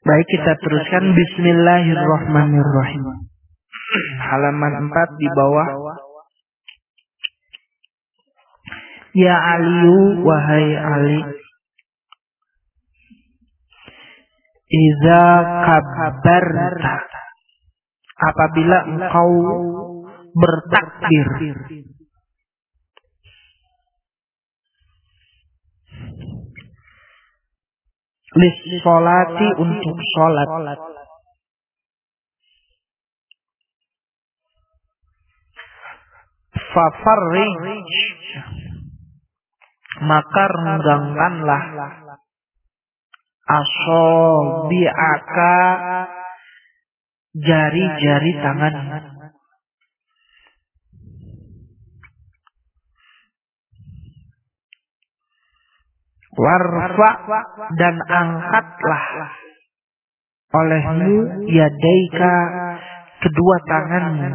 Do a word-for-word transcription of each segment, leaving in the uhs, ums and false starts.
Baik, kita teruskan. Bismillahirrahmanirrahim. Halaman empat di bawah. Ya Aliyu, wahai Ali, iza kabbarta, apabila engkau bertakbir, lis sholati, untuk sholat, fafarrij, maka renggangkanlah asobi'aka, jari-jari tangan, warfa, dan angkatlah olehmu yadaika, kedua tanganmu,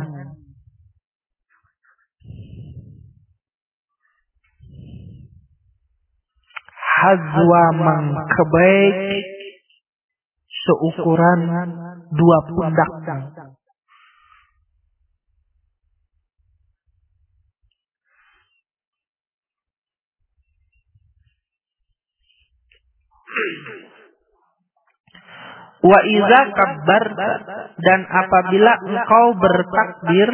hazwa mangkabaik, seukuran dua pundak. Wa iza kabbarta, dan apabila engkau bertakbir,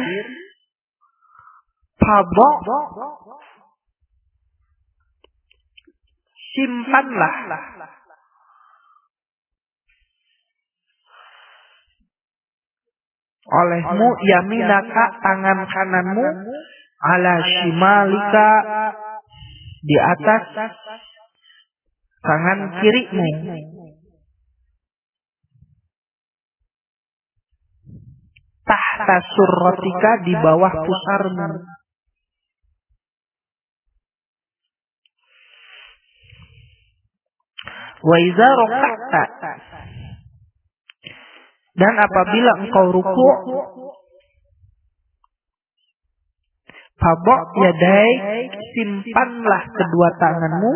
fadha, simpanlah olehmu yaminaka, tangan kananmu, ala shimalika, di atas tangan kirimu, tahta surratika, di bawah pusarmu. Wa iza raka'ta, dan apabila engkau ruku', fadha yadaik, simpanlah kedua tanganmu,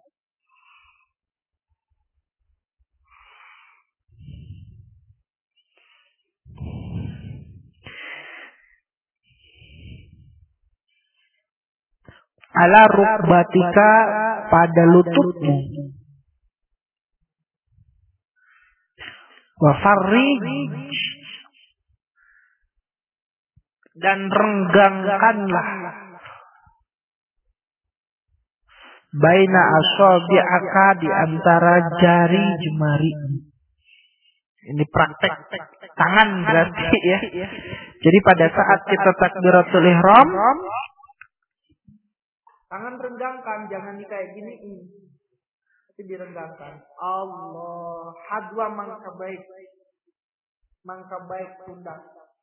ala rukbatika, pada lututmu, wa farrij, dan renggangkanlah baina asabi'aka, di antara jari jemari. Ini praktek tangan berarti ya. Jadi pada saat kita takbiratul ihram, tangan renggangkan, jangan kayak gini, tapi direnggangkan. Allah, hadwa mangkabaik, mangkabaik pundak.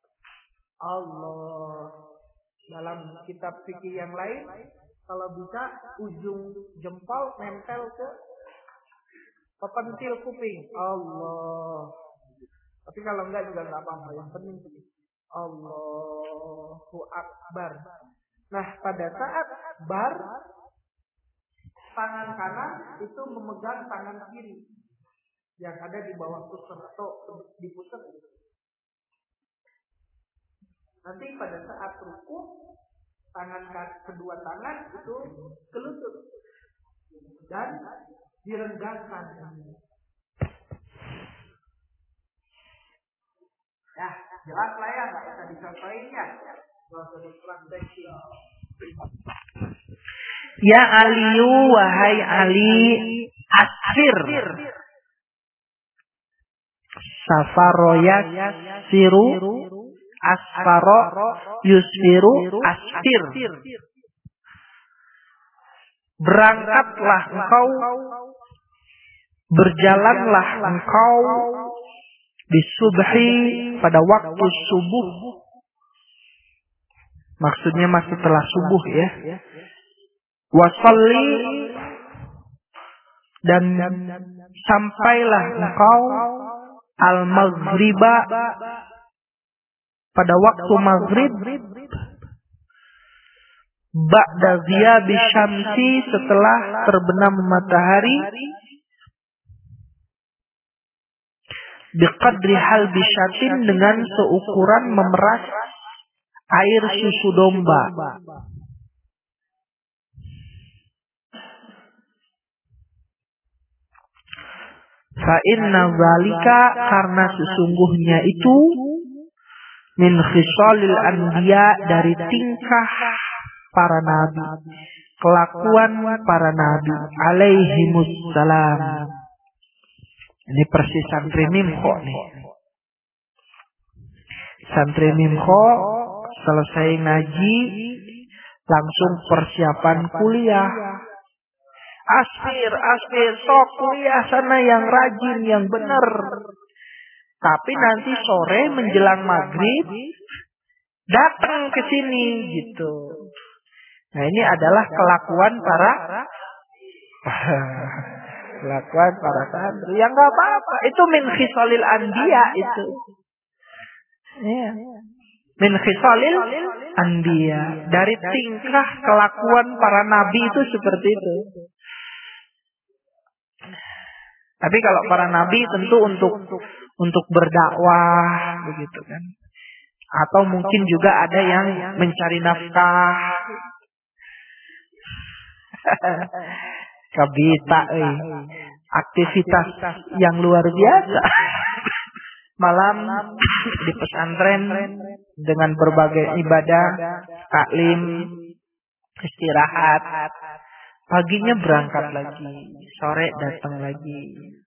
Allah. Dalam kitab fikih yang lain, kalau bisa ujung jempol nempel ke pepentil kuping. Allah. Tapi kalau enggak juga enggak apa-apa, yang penting itu. Allahu Akbar. Nah, pada saat bar, tangan kanan itu memegang tangan kiri yang ada di bawah pusar atau di pusat. Nanti pada saat ruku, tangan kedua tangan itu ke lutut dan direnggangkan. Ya, jelas lah ya, nggak usah dicontohin ya. Ya Aliyu, wahai Ali, asfir, safaroyak siru, asfaro yusfiru, asfir, berangkatlah engkau, berjalanlah engkau di subhi, pada waktu subuh. Maksudnya masih setelah subuh ya. Wasalli, dan sampailah engkau al-maghriba, pada waktu maghrib, ba'da ghiyabi syamsi, setelah terbenam matahari, biqadri halbisyatin, dengan seukuran memeras air susu domba. Fa inna zalika, karena sesungguhnya itu, min khisalil anbiya, dari tingkah para nabi, kelakuan para nabi alaihimus salam. Ini persis santri Mimkho nih. Santri Mimkho selesai ngaji langsung persiapan kuliah. Aspir, aspir, sok kuliah sana yang rajin, yang benar. Tapi nanti sore menjelang maghrib datang ke sini gitu. Nah, ini adalah kelakuan para kelakuan para santri. Yang nggak apa-apa. Itu min khisalil anbiya itu. Ya. Min khisalil anbiya. Dari tingkah kelakuan para nabi itu seperti itu. Tapi kalau para nabi tentu untuk untuk berdakwah begitu kan. Atau mungkin juga ada yang mencari nafkah. Kabita, eh. aktivitas yang luar biasa. Malam di pesantren dengan berbagai ibadah, taklim, istirahat. Paginya berangkat lagi, sore datang lagi.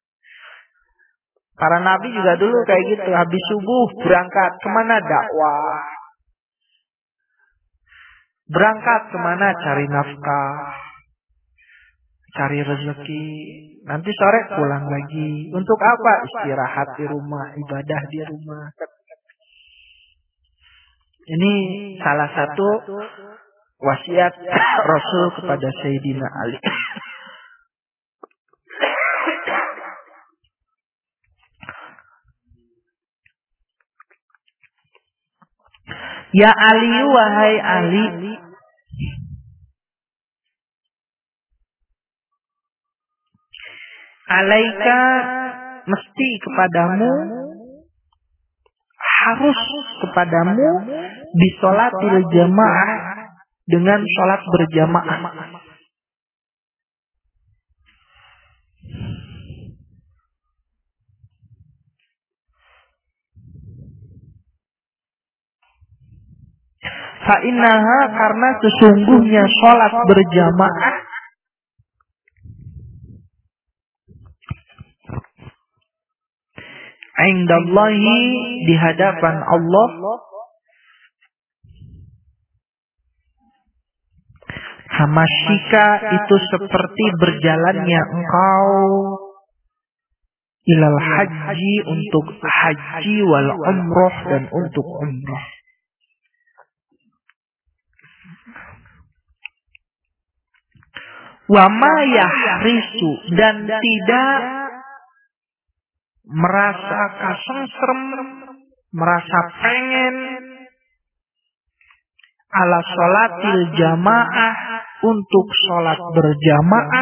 Para nabi juga dulu kayak gitu, habis subuh berangkat kemana? Dakwah. Berangkat kemana? Cari nafkah, cari rezeki. Nanti sore pulang lagi. Untuk apa? Istirahat di rumah, ibadah di rumah. Ini salah satu wasiat Rasul kepada Sayyidina Ali. Ya Ali, wahai Ali, alaika, mesti kepadamu, harus kepadamu, bisolatil jamaah, dengan sholat berjamaah. Fa'innaha, karena sesungguhnya sholat berjamaah indallahi, di hadapan Allah, hamasyika, itu seperti berjalannya engkau ilal haji, untuk haji, wal umroh, dan untuk umroh. Wa ma yahrisu, dan tidak merasa kasungsrem, merasa pengen, ala sholatil jamaah, untuk sholat berjamaah,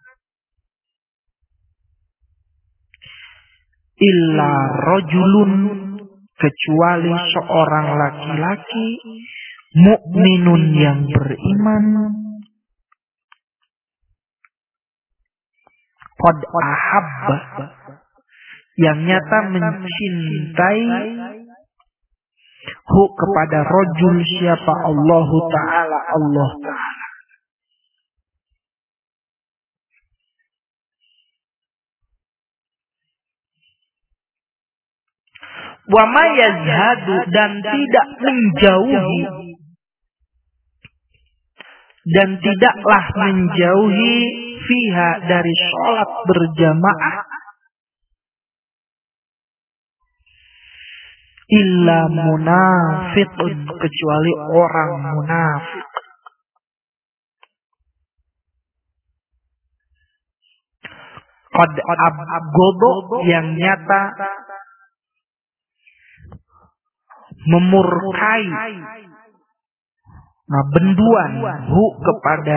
illa rajulun, kecuali seorang laki-laki, mukminun, yang beriman, qad ahabba, yang nyata mencintai, hu, kepada rajul, siapa? Allahu Ta'ala, Allah Ta'ala. Wa ma yazhadu, dan tidak menjauhi, dan tidaklah menjauhi, fiha, dari sholat berjamaah, illa munafiqun, kecuali orang munafik. Qad abgodo, yang nyata memurkai, nah benduan, hu, kepada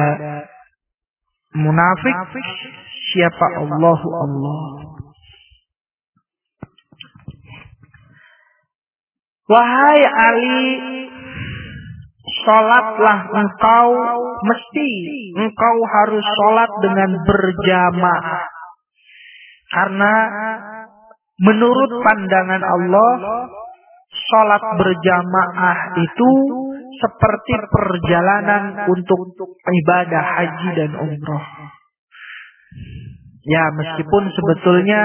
munafik, siapa? Allahu Allah. Wahai Ali, sholatlah engkau, mesti engkau harus sholat dengan berjamaah. Karena menurut pandangan Allah, sholat berjamaah itu seperti perjalanan untuk ibadah haji dan umroh. Ya, meskipun sebetulnya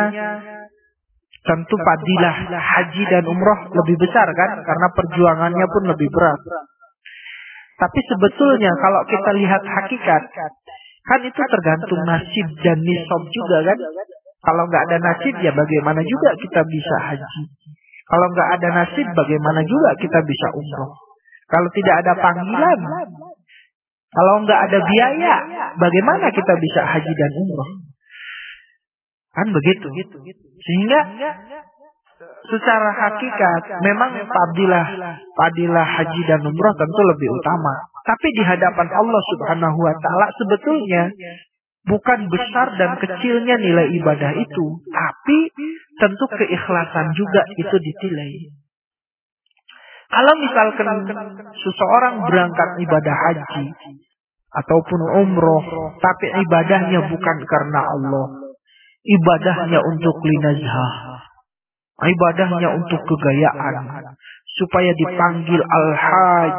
tentu fadilah haji dan umroh lebih besar kan, karena perjuangannya pun lebih berat. Tapi sebetulnya kalau kita lihat hakikat, kan itu tergantung nasib dan nisab juga kan. Kalau nggak ada nasib ya bagaimana juga kita bisa haji. Kalau nggak ada nasib bagaimana juga kita bisa umroh. Kalau tidak ada panggilan, kalau nggak ada biaya, bagaimana kita bisa haji dan umroh? Kan begitu. Sehingga secara hakikat memang fadilah fadilah haji dan umroh tentu lebih utama. Tapi di hadapan Allah Subhanahu wa taala sebetulnya bukan besar dan kecilnya nilai ibadah itu, tapi tentu keikhlasan juga itu ditilai. Kalau misalkan seseorang berangkat ibadah haji ataupun umroh, tapi ibadahnya bukan karena Allah, ibadahnya untuk linazhah, ibadahnya untuk kegayaan, supaya dipanggil al-hajj,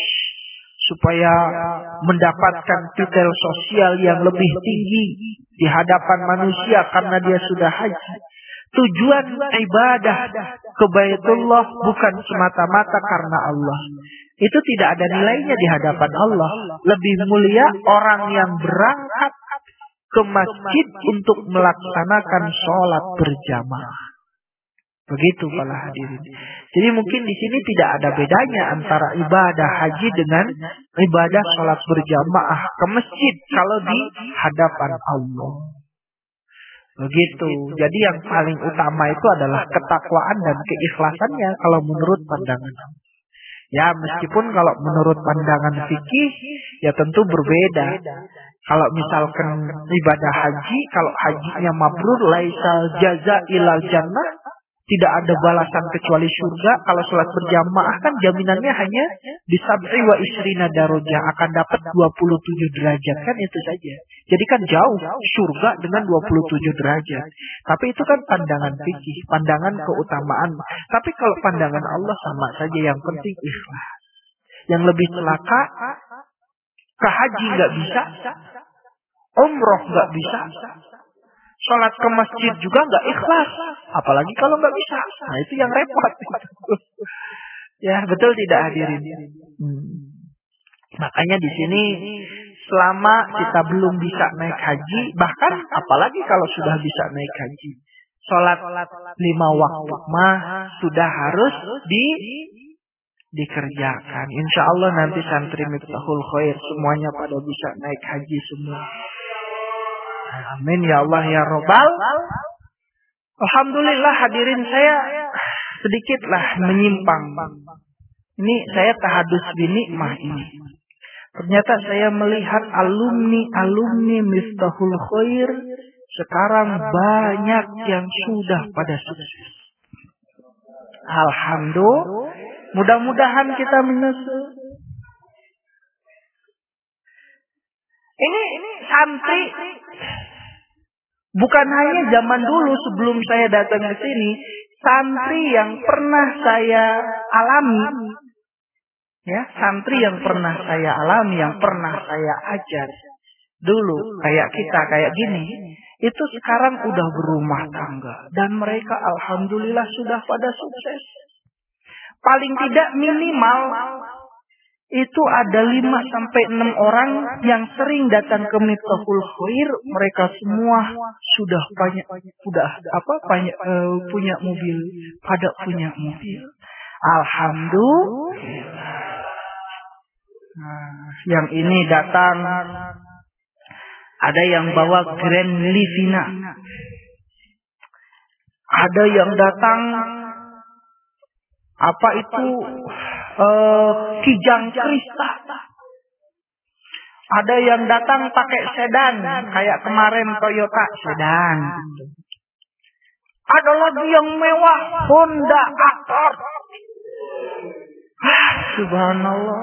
supaya mendapatkan titel sosial yang lebih tinggi di hadapan manusia karena dia sudah haji. Tujuan ibadah ke Baitullah bukan semata-mata karena Allah. Itu tidak ada nilainya di hadapan Allah. Lebih mulia orang yang berangkat ke masjid untuk melaksanakan sholat berjamaah. Begitu para hadirin. Jadi mungkin di sini tidak ada bedanya antara ibadah haji dengan ibadah sholat berjamaah ke masjid kalau di hadapan Allah. Begitu. Jadi yang paling utama itu adalah ketakwaan dan keikhlasannya kalau menurut pandangan. Ya meskipun kalau menurut pandangan fikih ya tentu berbeda. Kalau misalkan ibadah haji, kalau hajinya mabrur, laisal jaza ilal jannah, tidak ada balasan kecuali surga. Kalau sholat berjamaah kan jaminannya hanya di sab'i wa isrina darajah, akan dapat dua puluh tujuh derajat, kan itu saja. Jadi kan jauh surga dengan dua puluh tujuh derajat. Tapi itu kan pandangan fikih, pandangan keutamaan. Tapi kalau pandangan Allah sama saja, yang penting ikhlas. Yang lebih celaka, ke haji nggak bisa, umroh nggak bisa, sholat ke masjid juga nggak ikhlas, apalagi kalau nggak bisa. Nah itu yang repot. Ya betul tidak hadirin. Hmm. Makanya di sini selama kita belum bisa naik haji, bahkan apalagi kalau sudah bisa naik haji, sholat lima waktu mah sudah harus di dikerjakan. Insya Allah nanti santri Miftahul Khair semuanya pada bisa naik haji semua. Amin ya Allah ya Robbal. Alhamdulillah hadirin, saya sedikitlah menyimpang. Ini saya tahadus binikmah ini. Ternyata saya melihat alumni-alumni Miftahul Khair sekarang banyak yang sudah pada sukses. Alhamdulillah. Mudah-mudahan kita menyusul. Ini, ini santri bukan hanya zaman dulu sebelum saya datang ke sini, santri yang pernah saya alami, ya, santri yang pernah saya alami, yang pernah saya ajar dulu, kayak kita kayak gini, itu sekarang udah berumah tangga dan mereka alhamdulillah sudah pada sukses. Paling tidak minimal itu ada lima sampai enam orang yang sering datang ke Miftahul Khair, mereka semua sudah banyak, sudah apa banyak uh, punya mobil, pada punya mobil. Alhamdulillah. Nah, yang ini datang, ada yang bawa Grand Livina, ada yang datang apa itu uh, Kijang Krista, ada yang datang pakai sedan kayak kemarin Toyota sedan, ada lagi yang mewah Honda Accord, Ah, subhanallah.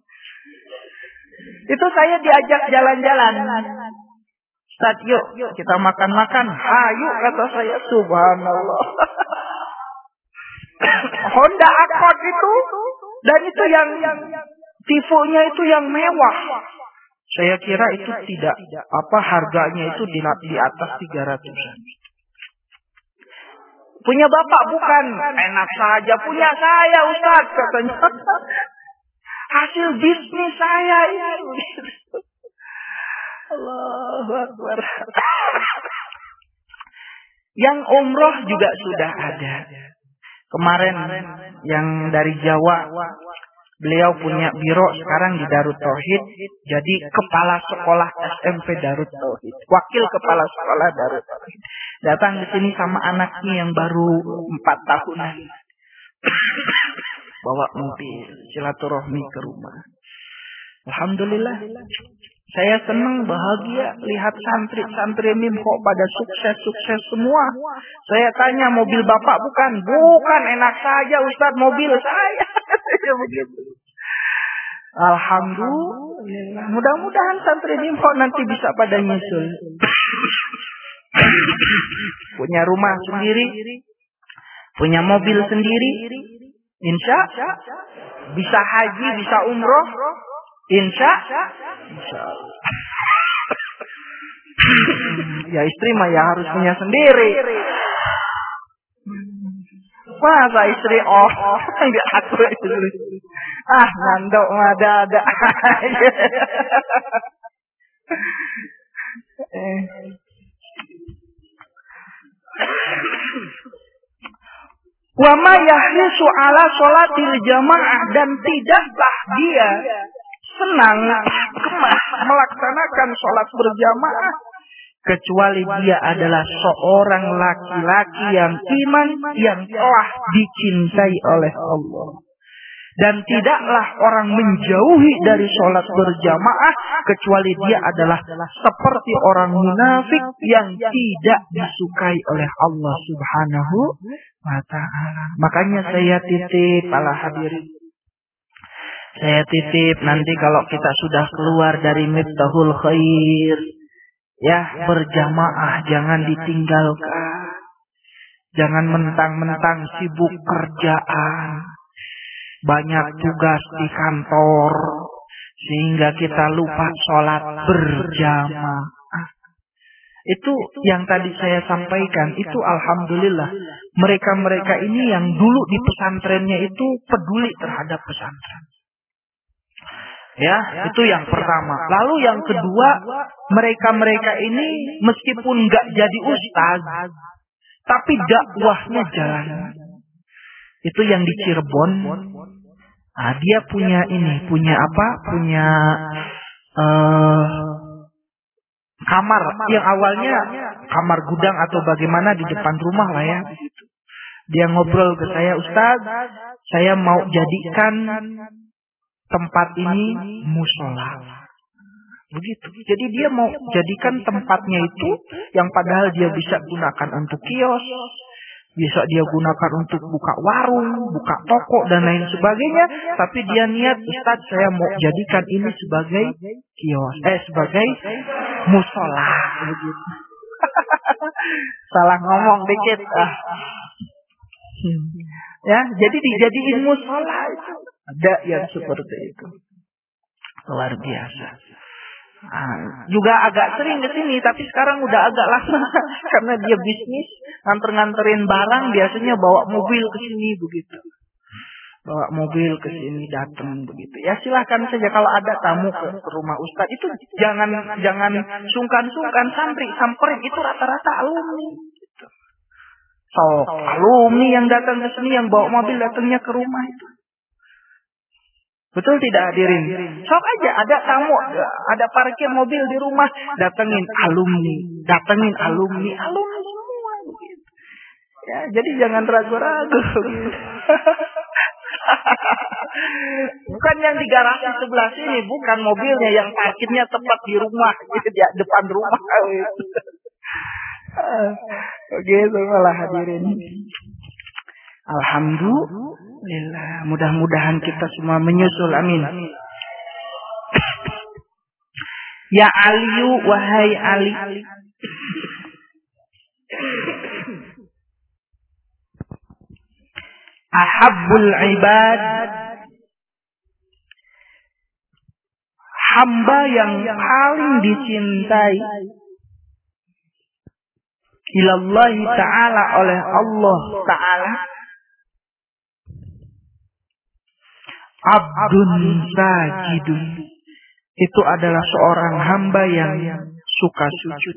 Itu saya diajak jalan-jalan. Ustaz, yuk kita makan-makan. Ayo, kata saya, subhanallah. Honda Accord itu, dan itu yang tifonya itu yang mewah. Saya kira itu tidak apa harganya itu di, di atas tiga ratusan. Punya bapak bukan? Enak saja punya saya, Ustaz, katanya. Hasil bisnis saya ini. Allahu Akbar. Yang umroh juga sudah ada. Kemarin yang dari Jawa, beliau punya biro sekarang di Darut Tauhid, jadi kepala sekolah S M P Darut Tauhid, wakil kepala sekolah Darut Tauhid. Datang di sini sama anaknya yang baru empat tahunan. Bawa mobil, silaturahmi ke rumah. Alhamdulillah. Saya senang, bahagia lihat santri-santri ini kok pada sukses-sukses semua. Saya tanya, mobil bapak bukan? Bukan, enak saja Ustaz, mobil saya. Alhamdulillah. Mudah-mudahan santri ini kok nanti bisa pada nyusul. Punya rumah sendiri, punya mobil sendiri. Insya bisa haji, bisa umroh. Insya Insya Allah. Ya istri mah ya harus punya sendiri. Masa istri oh enggak aku istri. Ah ngandok ada-ada. eh. Wa ma yahrisu ala sholatil jamaah, dan tidaklah dia senang kemah melaksanakan sholat berjamaah kecuali dia adalah seorang laki-laki yang iman, yang telah dicintai oleh Allah. Dan tidaklah orang menjauhi dari sholat berjamaah kecuali dia adalah seperti orang munafik yang tidak disukai oleh Allah Subhanahu wa ta'ala. Makanya saya titip para hadirin, saya titip nanti kalau kita sudah keluar dari Miftahul Khair, ya berjamaah jangan ditinggalkan. Jangan mentang-mentang sibuk kerjaan, banyak tugas di kantor, sehingga kita lupa sholat berjamaah. Itu yang tadi saya sampaikan, itu alhamdulillah. Mereka-mereka ini yang dulu di pesantrennya itu peduli terhadap pesantren. Ya, itu yang pertama. Lalu yang kedua, mereka-mereka ini meskipun nggak jadi ustaz, tapi dakwahnya jalan. Itu yang di Cirebon. Nah, dia punya ini, punya apa? Punya uh, kamar yang awalnya kamar gudang atau bagaimana di depan rumah lah ya. Dia ngobrol ke saya, Ustaz, saya mau jadikan tempat ini musola. Begitu. Jadi dia mau jadikan tempatnya itu yang padahal dia bisa gunakan untuk kios, bisa dia gunakan untuk buka warung, buka toko dan lain sebagainya, tapi dia niat, Ustaz, saya mau jadikan ini sebagai kios, eh sebagai musola. Begitu. Salah ngomong dikit. Ah. Hmm. Ya, jadi dijadiin musola itu. Ada yang seperti itu. Luar biasa. Nah, juga agak sering ke sini, tapi sekarang udah agak lama karena dia bisnis, nganter-nganterin barang, biasanya bawa mobil ke sini begitu. Bawa mobil ke sini datang begitu. Ya silahkan saja kalau ada tamu ke rumah Ustaz, itu jangan jangan sungkan-sungkan, santri samperin, itu rata-rata alumni. Gitu. So, alumni yang datang ke sini, yang bawa mobil datangnya ke rumah itu. Betul tidak hadirin? Sok aja ada tamu, ada parkir mobil di rumah, datengin alumni, datengin alumni, alumni semua begitu. Ya, jadi jangan ragu-ragu. Bukan yang di garasi sebelah sini, bukan mobilnya yang parkirnya tepat di rumah, di depan rumah. Begitu malah hadirin. Alhamdulillah. Mudah-mudahan kita semua menyusul. Amin. Ya Aliyu, wahai Ali. Ahabbul ibad, hamba yang paling dicintai ilallahi ta'ala, oleh Allah Ta'ala, abdun sajidun, itu adalah seorang hamba yang suka sujud.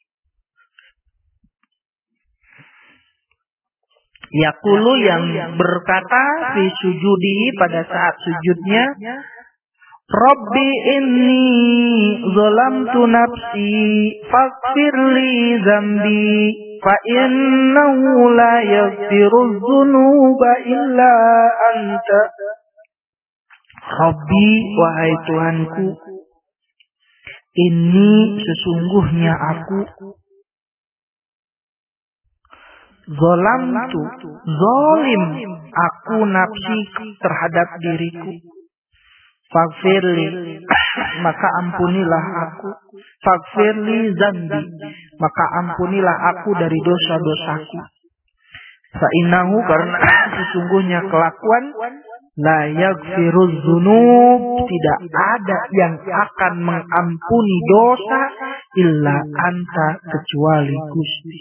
Yaqulu, yang berkata fi sujudi, pada saat sujudnya, Rabbi inni zalamtu nafsi faghfirli dzambi fa innahu la yaghfiru dzunuba illa anta. Rabbi, wahai Tuhanku, ini sesungguhnya aku, zalamtu, zalim aku nafsi terhadap diriku, faghfirli, maka ampunilah aku, faghfirli dzambi, maka ampunilah aku dari dosa-dosaku. Fa innahu, karena sesungguhnya kelakuan, la yaghfiruz dzunub, tidak ada yang akan mengampuni dosa, illa anta, kecuali Gusti.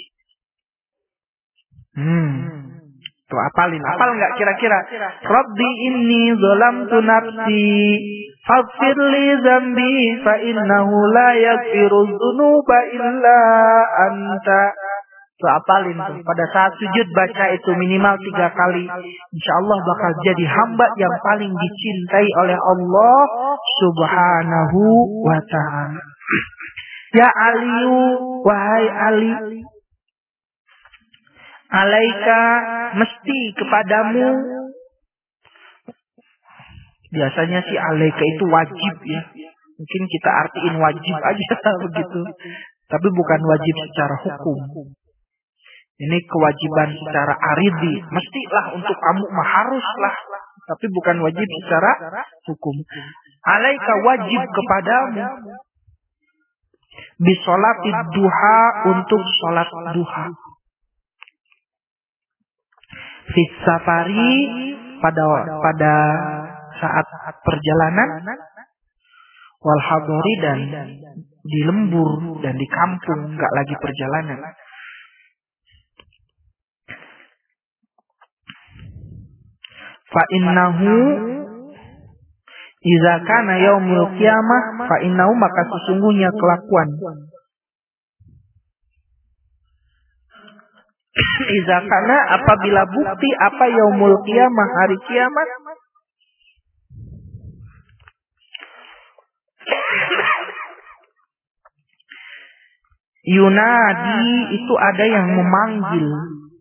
Hmm. Tuh apalin, apal nggak kira-kira? Rabbi inni zalamtu nafsi faghfirli dzambi fa innahu la yaghfiruz dzunuba illa anta. Tuh apalin tuh. Pada saat sujud baca itu minimal tiga kali. Insya Allah bakal jadi hamba yang paling dicintai oleh Allah Subhanahu wa ta'ala. Ya Aliyu, wahai Ali, alaika, mesti kepadamu. Biasanya sih alaika itu wajib ya. Mungkin kita artiin wajib aja begitu. Tapi bukan wajib secara hukum. Ini kewajiban secara aridi. Mestilah untuk kamu, mah haruslah. Tapi bukan wajib secara hukum. Alaika, wajib kepadamu. Bisolatid duha, untuk sholat duha. Fis safari, pada pada saat perjalanan, wal hadori, dan di lembur dan di kampung, nggak lagi perjalanan. Fa innahu idza kana yaumul qiyamah, fa innahu, maka sesungguhnya kelakuan, idza kana, apabila bukti, apa yaumul qiyamah, hari kiamat, yunadi, itu ada yang memanggil.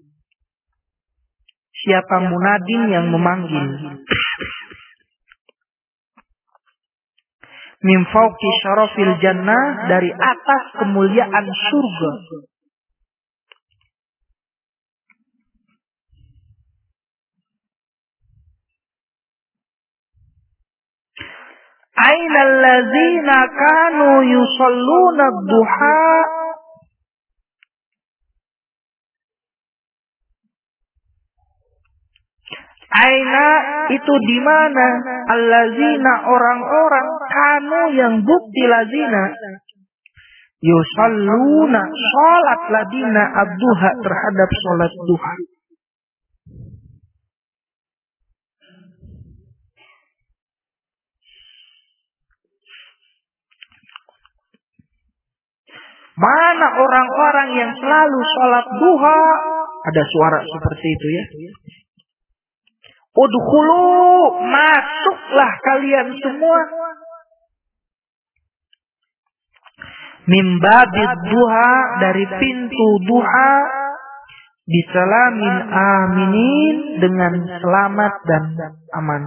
Siapa munadin yang memanggil? Min fauqi syarafil jannah, dari atas kemuliaan surga. Ainal ladzina kanu yusalluna ad-duha, aina, itu di mana, allazina, orang-orang, kanu, yang bukti, lazina, yusalluna, sholat, ladina, ad-duha, terhadap sholat duha. Mana orang-orang yang selalu sholat duha? Ada suara seperti itu ya. Udkhulu, masuklah kalian semua. Min babid duha, dari pintu duha, bisalamin aminin, dengan selamat dan aman.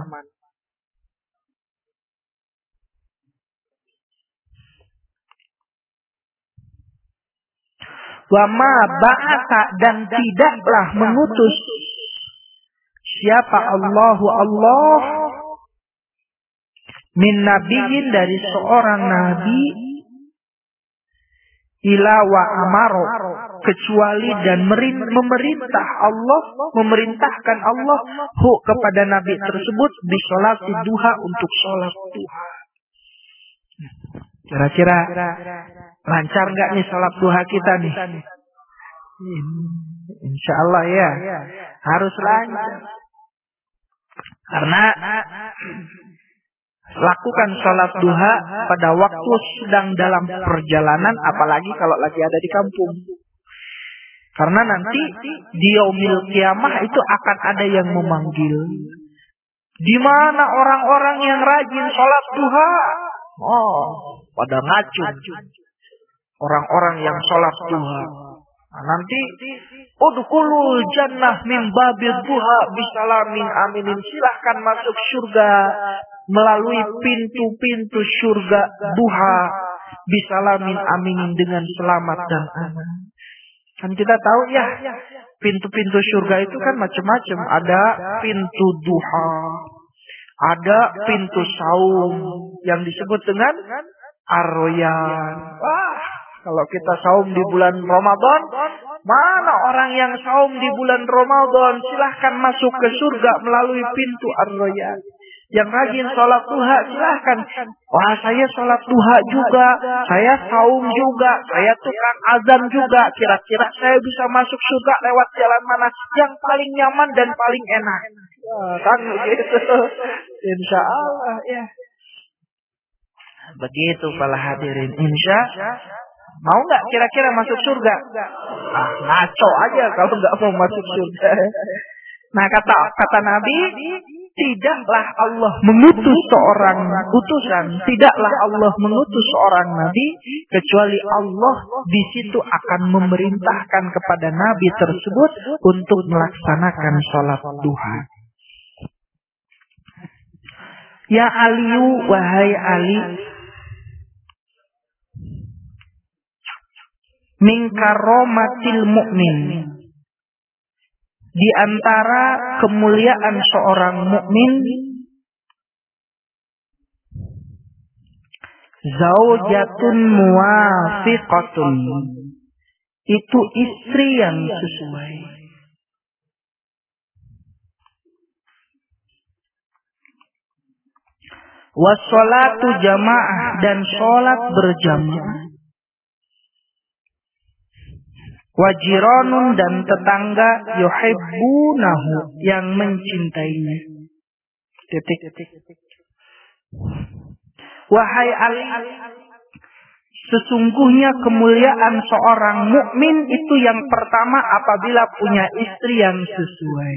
Wa ma ba'atha, dan tidaklah mengutus siapa Allahu Allah min nabiyyin dari seorang nabi ila wa amaro kecuali dan memerintah Allah memerintahkan Allah hu kepada nabi tersebut bisolati duha untuk sholat duha. Kira-kira lancar nggak nih sholat duha kita nih? Insya Allah ya, harus lancar. Karena lakukan sholat duha pada waktu sedang dalam perjalanan, apalagi kalau lagi ada di kampung. Karena nanti di yaumil kiamah itu akan ada yang memanggil. Di mana orang-orang yang rajin sholat duha? Oh, pada ngacung. Orang-orang yang sholat duha. Nah, nanti udkhulul jannah min babil duha bisalamin aminin. Silahkan masuk surga melalui pintu-pintu surga duha bisalamin aminin dengan selamat dan aman. Kan kita tahu ya, pintu-pintu surga itu kan macam-macam. Ada pintu duha, ada pintu saum yang disebut dengan ar-royan. Wah, kalau kita saum di bulan Ramadan, mana orang yang saum di bulan Ramadan silahkan masuk ke surga melalui pintu ar-royan. Yang rajin sholat duha silahkan. Wah, saya sholat duha juga, saya saum juga, saya tukang azan juga. Kira-kira saya bisa masuk surga lewat jalan mana yang paling nyaman dan paling enak? Wah, kan begitu. Insya Allah ya. Begitu para hadirin. Insya mau nggak kira-kira masuk surga? Ah, ngaco aja kalau nggak mau masuk surga. Nah, kata kata Nabi, tidaklah Allah mengutus seorang utusan, tidaklah Allah mengutus seorang nabi kecuali Allah di situ akan memerintahkan kepada nabi tersebut untuk melaksanakan sholat duha. Ya Aliyu, wahai Ali, min karomatil mu'min, di antara kemuliaan seorang mukmin, zaujatun muwafiqatun, itu istri yang sesuai. Wassalatu jamaah, dan sholat berjamaah. Wajiranun, dan tetangga yuhibbunahu, yang mencintainya. Titik. Wahai Ali, sesungguhnya kemuliaan seorang mukmin itu yang pertama apabila punya istri yang sesuai.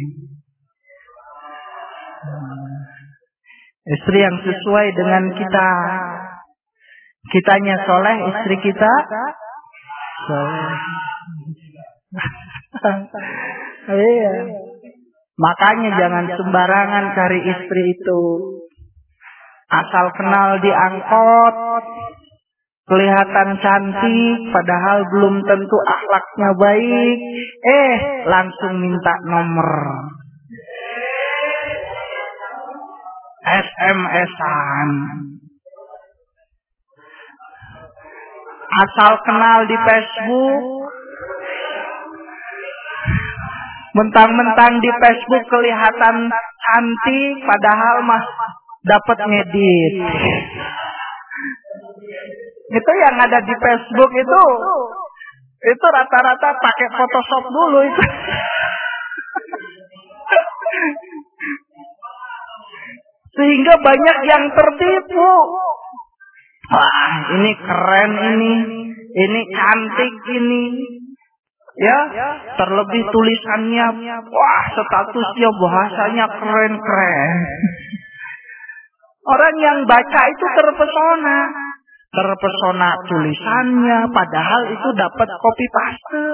Istri yang sesuai dengan kita. Kitanya soleh, istri kita soleh. Iya. Makanya jangan sembarangan cari istri itu. Asal kenal di angkot, kelihatan cantik, padahal belum tentu akhlaknya baik. Eh, langsung minta nomor. S M S-an. Asal kenal di Facebook, mentang-mentang di Facebook kelihatan cantik, padahal mah dapat ngedit. Itu yang ada di Facebook itu, itu rata-rata pakai Photoshop dulu itu. Sehingga banyak yang tertipu. Wah, ini keren ini, ini cantik ini. Ya, terlebih tulisannya, wah, statusnya bahasanya keren-keren. Orang yang baca itu terpesona. Terpesona tulisannya, padahal itu dapat copy paste.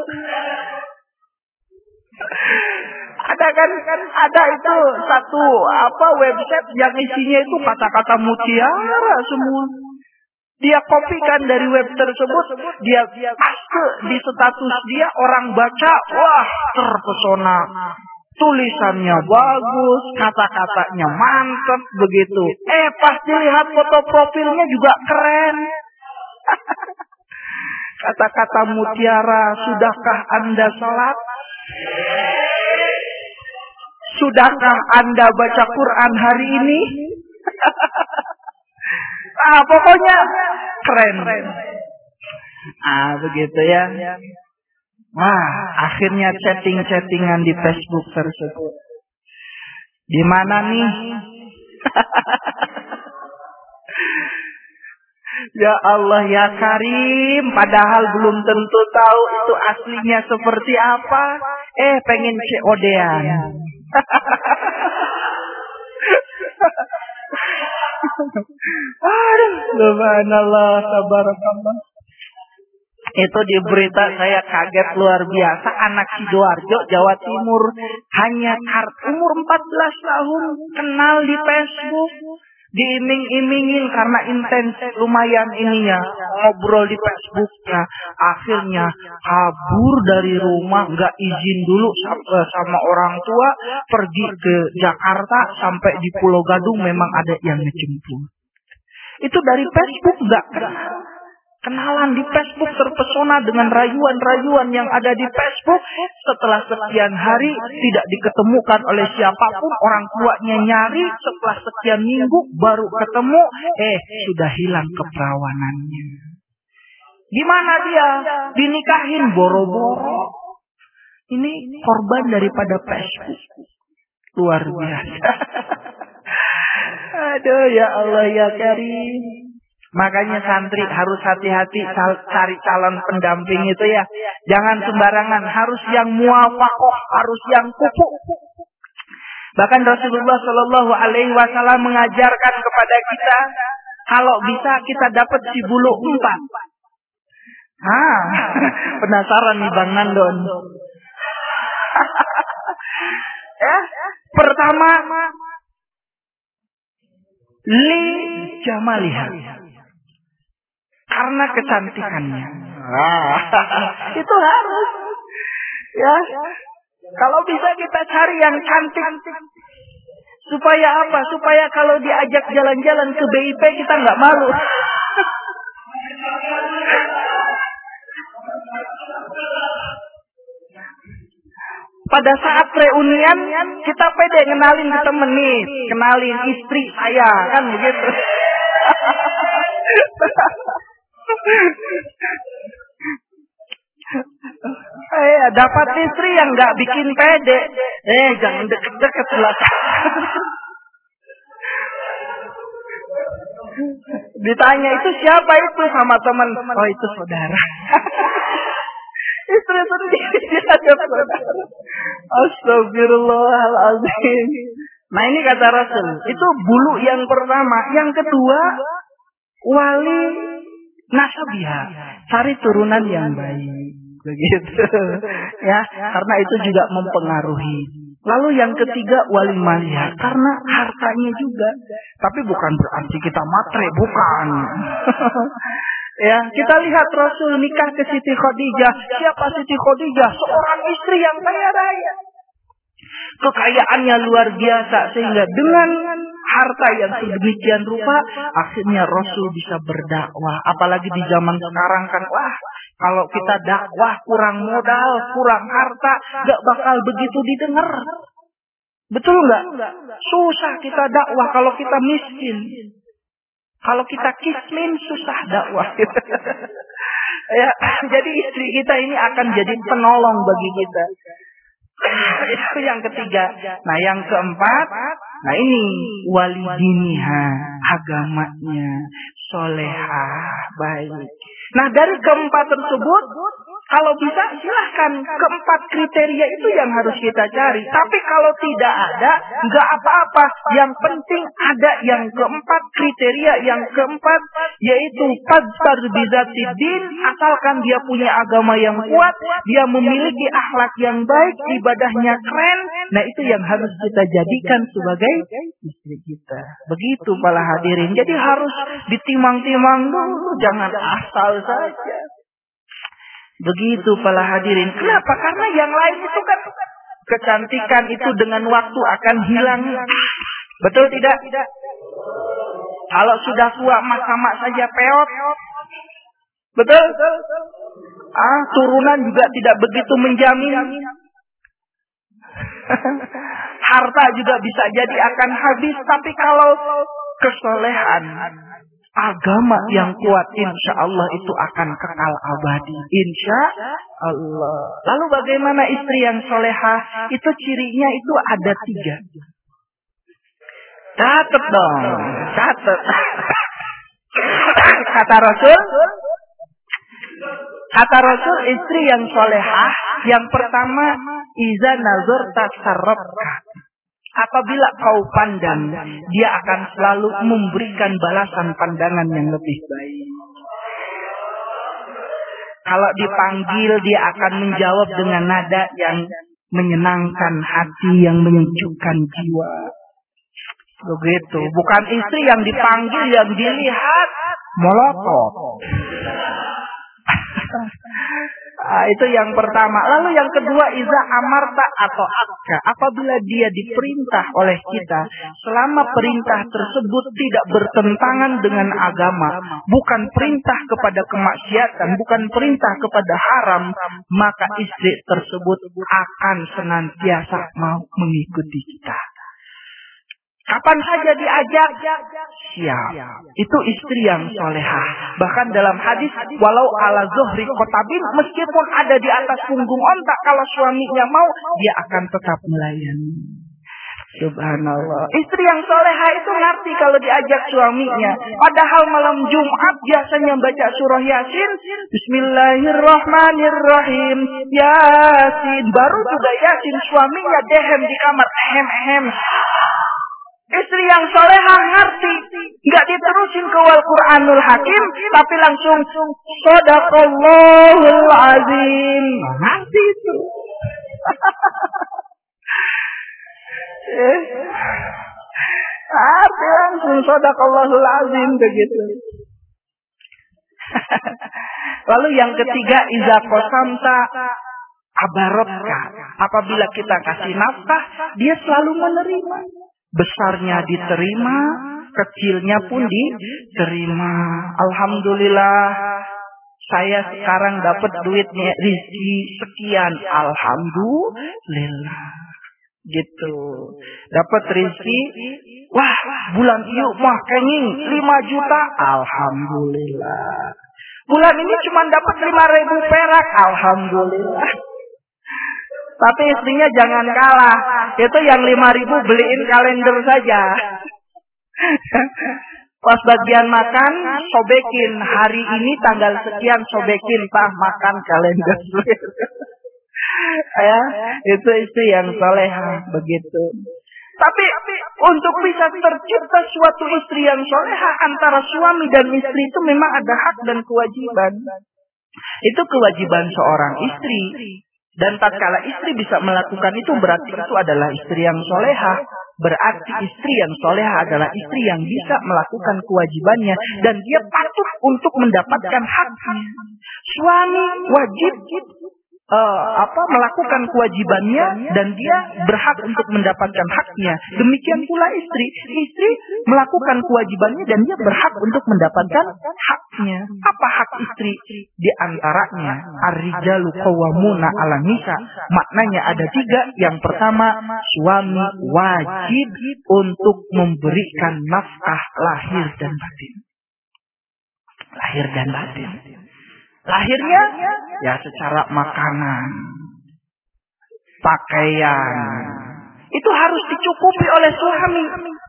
Ada kan, ada itu satu apa website yang isinya itu kata-kata mutiara semua. Dia kopikan dari web tersebut, dia paste di status dia, orang baca, wah, terpesona. tulisannya bagus, kata-katanya mantap begitu. Eh pas dilihat foto profilnya juga keren. Kata-kata mutiara, sudahkah Anda sholat? Sudahkah Anda baca Quran hari ini? Ah, pokoknya keren. Ah, begitu ya. Wah, akhirnya chatting-chattingan di Facebook tersebut. Di mana nih? Ya Allah ya Karim, padahal belum tentu tahu itu aslinya seperti apa. Eh, pengen C O D-an. Aduh, subhanallah, tabarakallah. Itu di berita saya kaget luar biasa. Anak Sidoarjo, Jawa Timur, hanya umur empat belas tahun kenal di Facebook. Diiming-imingin karena intens lumayan ininya, ngobrol di Facebooknya. Akhirnya kabur dari rumah, nggak izin dulu sama orang tua, pergi ke Jakarta, sampai di Pulau Gadung memang ada yang ngejemput. Itu dari Facebook, nggak kenal. Kenalan di Facebook, terpesona dengan rayuan-rayuan yang ada di Facebook. Setelah sekian hari tidak diketemukan oleh siapapun, orang tuanya nyari, setelah sekian minggu baru ketemu, eh sudah hilang keperawanannya. Gimana dia? Dinikahin boro-boro. Ini korban daripada Facebook. Luar biasa. Aduh ya Allah ya Karim. Makanya santri harus hati-hati cari calon pendamping itu ya. Jangan sembarangan, harus yang muwafaqah, harus yang kufu. Bahkan Rasulullah Shallallahu Alaihi Wasallam mengajarkan kepada kita, kalau bisa kita dapat si bulu empat. Ah, penasaran nih Bang Nandon. Ya, pertama li jamaliha. Karena kecantikannya. Ah, itu harus. Ya. Kalau bisa kita cari yang cantik. Supaya apa? Supaya kalau diajak jalan-jalan ke B I P kita nggak malu. Pada saat reunian kita pede kenalin ke temen nih, kenalin istri saya kan begitu. Eh, dapat istri yang nggak bikin pede, eh jangan deket-deket lah. Ditanya itu siapa itu, sama teman, oh itu saudara. Istri sendiri diajak saudara. Astagfirullahaladzim. Nah ini kata Rasul, itu bulu yang pertama. Yang kedua, wali nasabiha, cari turunan yang baik, begitu ya, karena itu juga mempengaruhi. Lalu yang ketiga, wali malia, karena hartanya juga, tapi bukan berarti kita matre, bukan. Ya, kita lihat Rasul nikah ke Siti Khadijah. Siapa Siti Khadijah? Seorang istri yang kaya raya. Kekayaannya luar biasa, sehingga dengan harta yang sedemikian rupa akhirnya Rasul bisa berdakwah. Apalagi di zaman sekarang kan, wah kalau kita dakwah kurang modal, kurang harta, gak bakal begitu didengar. Betul nggak? Susah kita dakwah kalau kita miskin. Kalau kita kismin susah dakwah. Ya, jadi istri kita ini akan jadi penolong bagi kita. Itu yang ketiga. Nah yang keempat, nah ini wali diniha, agamanya solehah, baik. Nah dari keempat tersebut, kalau bisa silahkan, keempat kriteria itu yang harus kita cari. Tapi kalau tidak ada, nggak apa-apa. Yang penting ada yang keempat kriteria, yang keempat yaitu fadzfar bizati din, asalkan dia punya agama yang kuat, dia memiliki akhlak yang baik, ibadahnya keren. Nah itu yang harus kita jadikan sebagai istri kita. Begitu para hadirin. Jadi harus ditimang-timang dulu, jangan asal saja. Begitu para hadirin. Kenapa? Karena yang lain itu kan kecantikan itu dengan waktu akan hilang. Betul tidak? Kalau sudah tua sama saja peot. Betul? Ah, turunan juga tidak begitu menjamin. Harta juga bisa jadi akan habis. Tapi kalau kesolehan, agama yang kuat, insya Allah itu akan kekal abadi. Insya Allah. Lalu bagaimana istri yang solehah? Itu cirinya itu ada tiga. Catat dong. Catat. Kata Rasul. Kata Rasul, istri yang solehah, yang pertama, iza nazarta sarrafka. Apabila kau pandang, dia akan selalu memberikan balasan pandangan yang lebih baik. Kalau dipanggil, dia akan menjawab dengan nada yang menyenangkan hati, yang menyejukkan jiwa. Begitu. Bukan istri yang dipanggil, yang dilihat melotot. Ah, itu yang pertama. Lalu yang kedua, iza amarta atau akka. Apabila dia diperintah oleh kita, selama perintah tersebut tidak bertentangan dengan agama, bukan perintah kepada kemaksiatan, bukan perintah kepada haram, maka istri tersebut akan senantiasa mau mengikuti kita. Kapan saja diajak, siap. Itu istri yang solehah. Bahkan dalam hadis, walau ala zuhri kotabin, meskipun ada di atas punggung onta, kalau suaminya mau, dia akan tetap melayani. Subhanallah. Istri yang solehah itu ngerti kalau diajak suaminya. Padahal malam Jumat biasanya baca surah Yasin. Bismillahirrahmanirrahim. Yasin. Baru juga Yasin, suaminya dehem di kamar. Ehem, ehem. Istri yang solehah ngerti, nggak diterusin ke wal Quranul Hakim, tapi langsung Shadaqallahul Azim. Ngerti itu. Ngerti langsung Shadaqallahul Azim begitu. Lalu yang ketiga, iza qasamta abarotka. Apabila kita kasih nafkah, dia selalu menerima. Besarnya diterima, kecilnya pun diterima. Alhamdulillah, saya sekarang dapat duitnya rezeki sekian. Alhamdulillah. Gitu. Dapat rezeki, wah, bulan ieu mah kenging lima juta. Alhamdulillah. Bulan ini cuma dapat lima ribu perak. Alhamdulillah. Tapi istrinya jangan kalah. Itu yang lima ribu beliin kalender saja. Pas bagian makan, sobekin. Hari ini tanggal sekian, sobekin. Pak, makan kalender. Ya, itu istri yang solehah. Begitu. Tapi untuk bisa tercipta suatu istri yang solehah antara suami dan istri itu memang ada hak dan kewajiban. Itu kewajiban seorang istri. Dan tatkala istri bisa melakukan itu, berarti itu adalah istri yang solehah. Berarti istri yang solehah adalah istri yang bisa melakukan kewajibannya. Dan dia patuh untuk mendapatkan haknya. Suami wajib uh, apa melakukan kewajibannya. Dan dia berhak untuk mendapatkan haknya. Demikian pula istri. Istri melakukan kewajibannya dan dia berhak untuk mendapatkan haknya. Apa hak istri? Di antaranya, ar-rijalu qawwamuna 'alan nisa. Maknanya ada tiga. Yang pertama, suami wajib untuk memberikan nafkah lahir dan batin. Lahir dan batin. Lahirnya ya secara makanan, pakaian. Itu harus dicukupi oleh suami.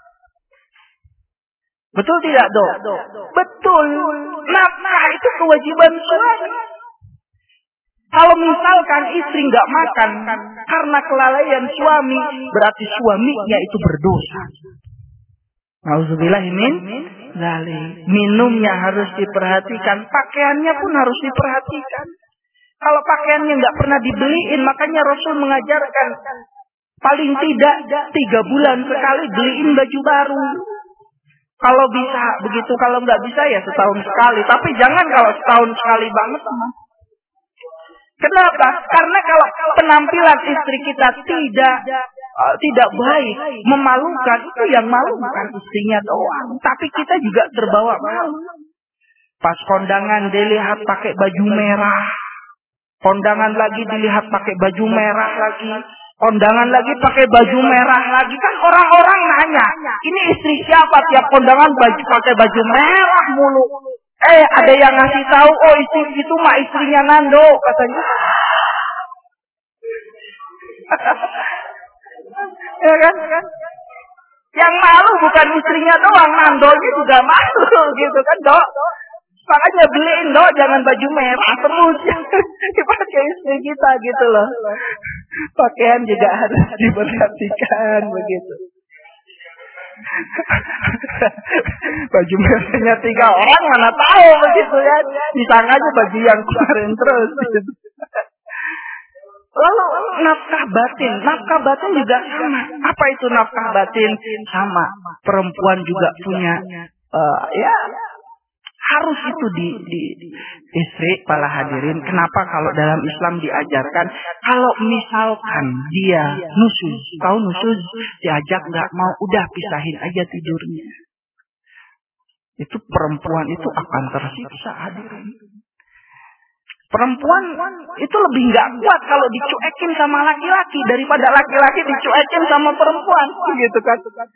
Betul tidak, Dok? Betul. Nafkah itu kewajiban suami. Kalau misalkan istri nggak makan karena kelalaian suami, berarti suaminya itu berdosa. Nauzubillah min dzalik. Minumnya harus diperhatikan, pakaiannya pun harus diperhatikan. Kalau pakaiannya nggak pernah dibeliin, makanya Rasul mengajarkan paling tidak tiga bulan sekali beliin baju baru. Kalau bisa begitu, kalau nggak bisa ya setahun sekali. Tapi jangan kalau setahun sekali banget. Kenapa? Karena kalau penampilan istri kita tidak uh, tidak baik, memalukan, itu yang malu bukan istrinya doang, tapi kita juga terbawa malu. Pas kondangan dilihat pakai baju merah, kondangan lagi dilihat pakai baju merah lagi, kondangan lagi pakai baju merah lagi, kan orang-orang nanya, ini istri siapa? Tiap kondangan baju pakai baju merah mulu. Eh, ada yang ngasih tahu, oh istri itu mah istrinya Nando, katanya. Ya kan? Yang malu bukan istrinya doang, Nandonya juga malu, gitu kan, Dok? Makanya beliin, Dok, jangan baju merah terus, dipakai istri kita, gitu loh. Pakaian juga harus diperhatikan, begitu. Baju merahnya tiga orang mana tahu begitu ya, disangka aja baju yang kemarin terus. Lalu nafkah batin, nafkah batin juga sama. Apa itu nafkah batin? Sama. Perempuan juga punya, uh, ya harus itu di, di istri para hadirin. Kenapa kalau dalam Islam diajarkan kalau misalkan dia nusuz, tahu nusuz, diajak nggak mau, udah pisahin aja tidurnya. Itu perempuan itu akan tersiksa hadirin. Perempuan itu lebih nggak kuat kalau dicuekin sama laki-laki daripada laki-laki dicuekin sama perempuan, gitu kan?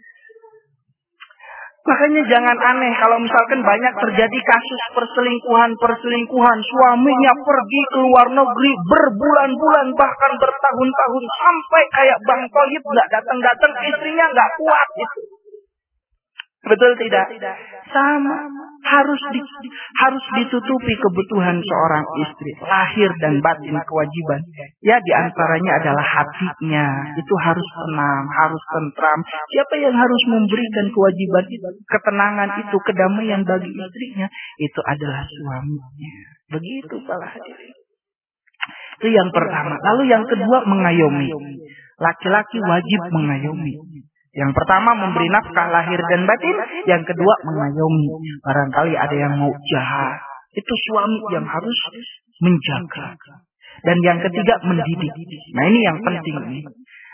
Makanya jangan aneh kalau misalkan banyak terjadi kasus perselingkuhan-perselingkuhan, suaminya pergi ke luar negeri berbulan-bulan bahkan bertahun-tahun sampai kayak Bang Tholib nggak datang-datang, istrinya nggak kuat itu. Betul tidak? Sama. Harus di, harus ditutupi kebutuhan seorang istri, lahir dan batin kewajiban. Ya, diantaranya adalah hatinya. Itu harus tenang, harus tentram. Siapa yang harus memberikan kewajiban itu, ketenangan itu, kedamaian bagi istrinya, itu adalah suaminya. Begitu para hadirin. Itu yang pertama. Lalu yang kedua, mengayomi. Laki-laki wajib mengayomi. Yang pertama memberi nafkah lahir dan batin, yang kedua mengayomi. Barangkali ada yang mau jahat, itu suami yang harus menjaga. Dan yang ketiga mendidik. Nah ini yang penting nih.